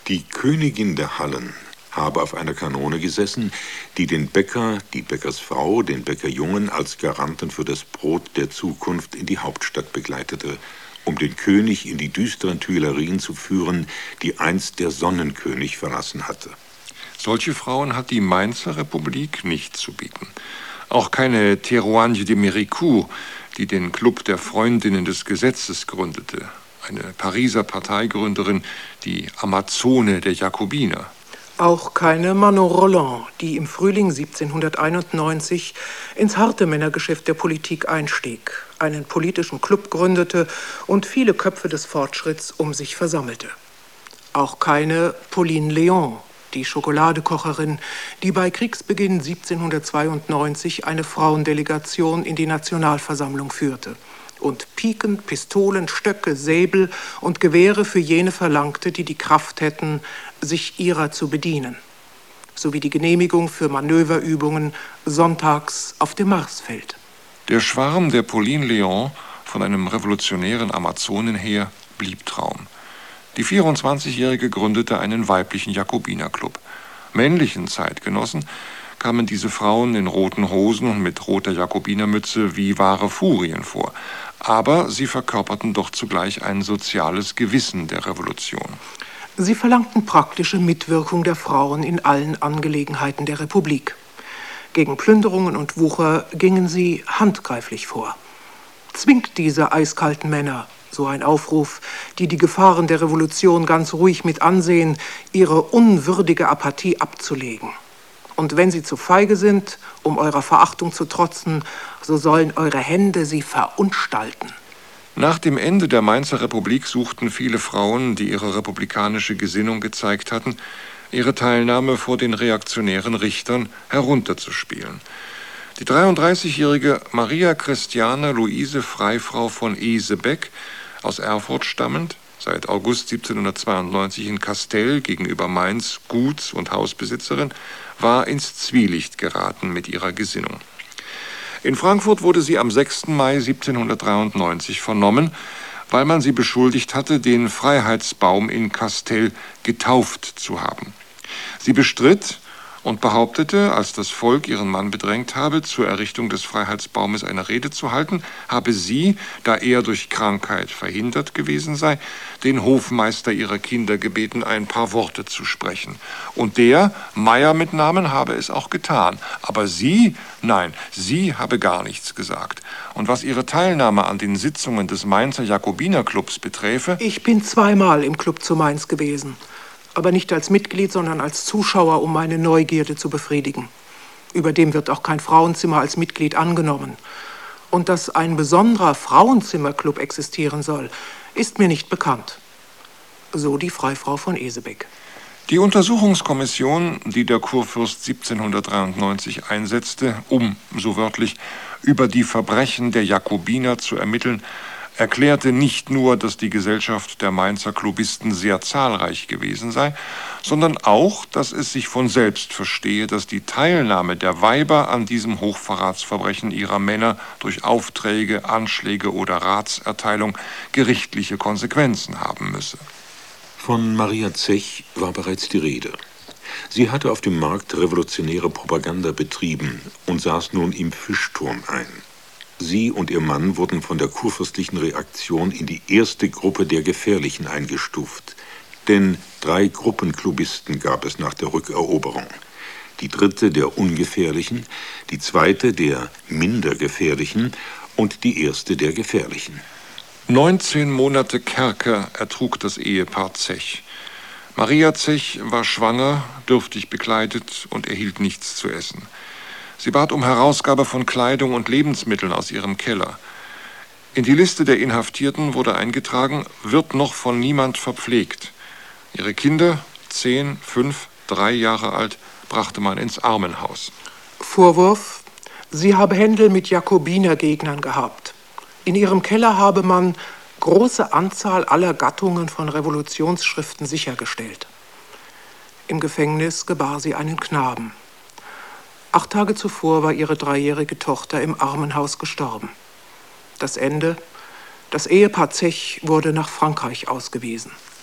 Die Königin der Hallen habe auf einer Kanone gesessen, die den Bäcker, die Bäckersfrau, den Bäckerjungen als Garanten für das Brot der Zukunft in die Hauptstadt begleitete, um den König in die düsteren Tuilerien zu führen, die einst der Sonnenkönig verlassen hatte. Solche Frauen hat die Mainzer Republik nicht zu bieten. Auch keine Théroigne de Méricourt, die den Club der Freundinnen des Gesetzes gründete. Eine Pariser Parteigründerin, die Amazone der Jakobiner. Auch keine Manon Roland, die im Frühling 1791 ins harte Männergeschäft der Politik einstieg, einen politischen Club gründete und viele Köpfe des Fortschritts um sich versammelte. Auch keine Pauline Léon, die Schokoladekocherin, die bei Kriegsbeginn 1792 eine Frauendelegation in die Nationalversammlung führte und Piken, Pistolen, Stöcke, Säbel und Gewehre für jene verlangte, die die Kraft hätten, sich ihrer zu bedienen, sowie die Genehmigung für Manöverübungen sonntags auf dem Marsfeld. Der Schwarm der Pauline Léon von einem revolutionären Amazonenheer blieb Traum. Die 24-Jährige gründete einen weiblichen Jakobinerclub. Männlichen Zeitgenossen kamen diese Frauen in roten Hosen und mit roter Jakobinermütze wie wahre Furien vor. Aber sie verkörperten doch zugleich ein soziales Gewissen der Revolution. Sie verlangten praktische Mitwirkung der Frauen in allen Angelegenheiten der Republik. Gegen Plünderungen und Wucher gingen sie handgreiflich vor. Zwingt diese eiskalten Männer, so ein Aufruf, die die Gefahren der Revolution ganz ruhig mit ansehen, ihre unwürdige Apathie abzulegen. Und wenn sie zu feige sind, um eurer Verachtung zu trotzen, so sollen eure Hände sie verunstalten. Nach dem Ende der Mainzer Republik suchten viele Frauen, die ihre republikanische Gesinnung gezeigt hatten, ihre Teilnahme vor den reaktionären Richtern herunterzuspielen. Die 33-jährige Maria Christiane Luise Freifrau von Esebeck, aus Erfurt stammend, seit August 1792 in Kastel gegenüber Mainz Guts- und Hausbesitzerin, war ins Zwielicht geraten mit ihrer Gesinnung. In Frankfurt wurde sie am 6. Mai 1793 vernommen, weil man sie beschuldigt hatte, den Freiheitsbaum in Kastel getauft zu haben. Sie bestritt und behauptete, als das Volk ihren Mann bedrängt habe, zur Errichtung des Freiheitsbaumes eine Rede zu halten, habe sie, da er durch Krankheit verhindert gewesen sei, den Hofmeister ihrer Kinder gebeten, ein paar Worte zu sprechen. Und der, Meier mit Namen, habe es auch getan. Aber sie, nein, sie habe gar nichts gesagt. Und was ihre Teilnahme an den Sitzungen des Mainzer Jakobinerclubs beträfe... Ich bin zweimal im Club zu Mainz gewesen. Aber nicht als Mitglied, sondern als Zuschauer, um meine Neugierde zu befriedigen. Überdem wird auch kein Frauenzimmer als Mitglied angenommen. Und dass ein besonderer Frauenzimmerclub existieren soll, ist mir nicht bekannt. So die Freifrau von Esebeck. Die Untersuchungskommission, die der Kurfürst 1793 einsetzte, um, so wörtlich, über die Verbrechen der Jakobiner zu ermitteln, erklärte nicht nur, dass die Gesellschaft der Mainzer Klubisten sehr zahlreich gewesen sei, sondern auch, dass es sich von selbst verstehe, dass die Teilnahme der Weiber an diesem Hochverratsverbrechen ihrer Männer durch Aufträge, Anschläge oder Ratserteilung gerichtliche Konsequenzen haben müsse. Von Maria Zech war bereits die Rede. Sie hatte auf dem Markt revolutionäre Propaganda betrieben und saß nun im Fischturm ein. Sie und ihr Mann wurden von der kurfürstlichen Reaktion in die erste Gruppe der Gefährlichen eingestuft. Denn 3 Gruppenklubisten gab es nach der Rückeroberung. Die dritte der Ungefährlichen, die zweite der minder Gefährlichen und die erste der Gefährlichen. 19 Monate Kerker ertrug das Ehepaar Zech. Maria Zech war schwanger, dürftig bekleidet und erhielt nichts zu essen. Sie bat um Herausgabe von Kleidung und Lebensmitteln aus ihrem Keller. In die Liste der Inhaftierten wurde eingetragen, wird noch von niemand verpflegt. Ihre Kinder, 10, 5, 3 Jahre alt, brachte man ins Armenhaus. Vorwurf: Sie habe Händel mit Jakobinergegnern gehabt. In ihrem Keller habe man große Anzahl aller Gattungen von Revolutionsschriften sichergestellt. Im Gefängnis gebar sie einen Knaben. 8 Tage zuvor war ihre 3-jährige Tochter im Armenhaus gestorben. Das Ende: Das Ehepaar Zech wurde nach Frankreich ausgewiesen.